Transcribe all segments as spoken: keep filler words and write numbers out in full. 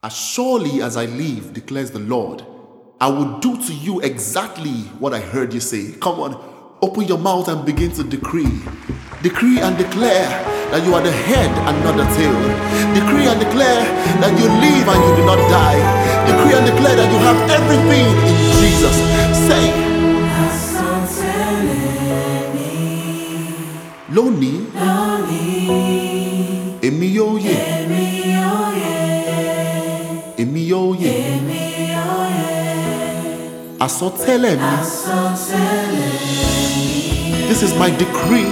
As surely as I live, declares the Lord, I will do to you exactly what I heard you say. Come on, open your mouth and begin to decree. Decree and declare that you are the head and not the tail. Decree and declare that you live and you do not die. Decree and declare that you have everything in Jesus. Say, Loni, Emi yo ye, Emi yo ye, Asotele mi. This is my decree.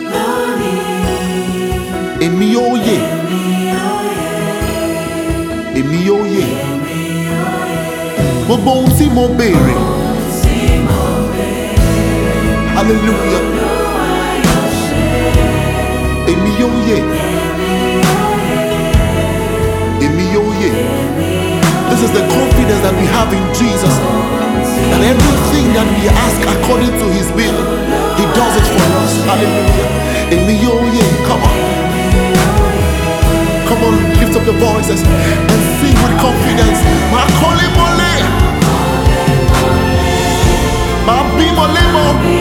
Emi yo ye, Emi yo ye. Gbogbo ohun tí mo béèrè. Hallelujah. Emi yo ye, Emi yo ye. This is the confidence that we have in Jesus, that everything that we ask according to His will, He does it for us. Hallelujah. Emi yo ye. Come on. Come on, lift up your voices and sing with confidence. Ma kole mole, ma bi mole mo,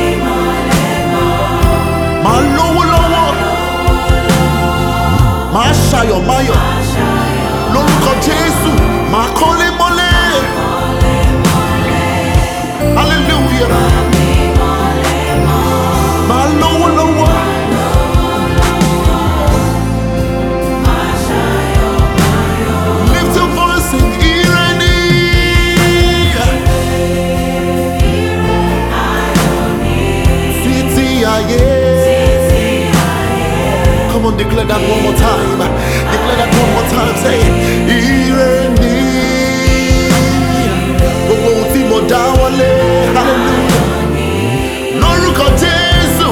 ma lowo lowo, ma shayo mayo. Lórúkọ Jésù, ma kole mole. Hallelujah. Ma lowo lowo. Come on, declare that one more time. Declare that one more time. Say, Irene. Gbogbo ohun tí mo dáwọ́lé. Hallelujah. Lórúkọ Jésù.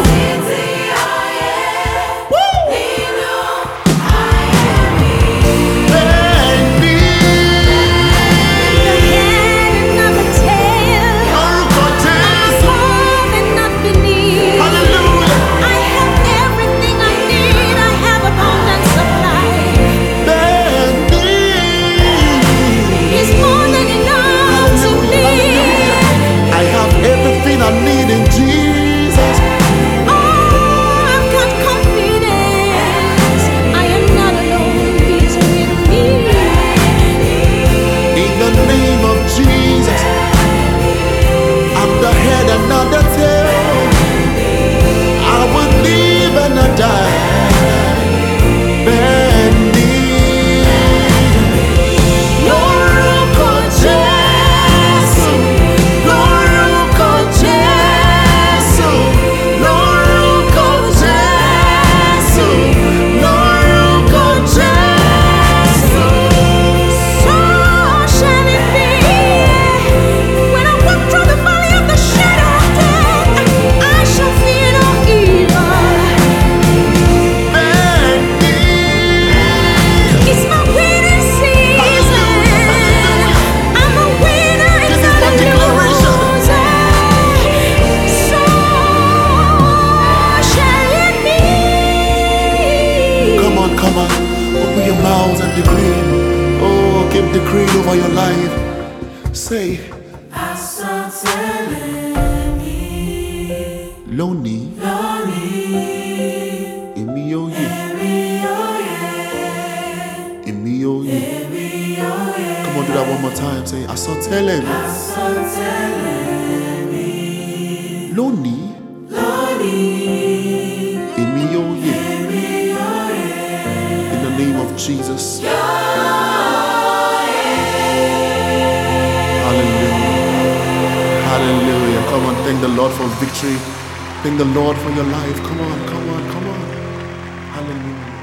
Decree over your life. Say, Loni, Emi yo ye, Emi yo ye. Come on, do that one more time. Say, Asotele mi. Loni, Emi yo ye. In the name of Jesus. Hallelujah. Come on, thank the Lord for victory. Thank the Lord for your life. Come on, come on, come on. Hallelujah.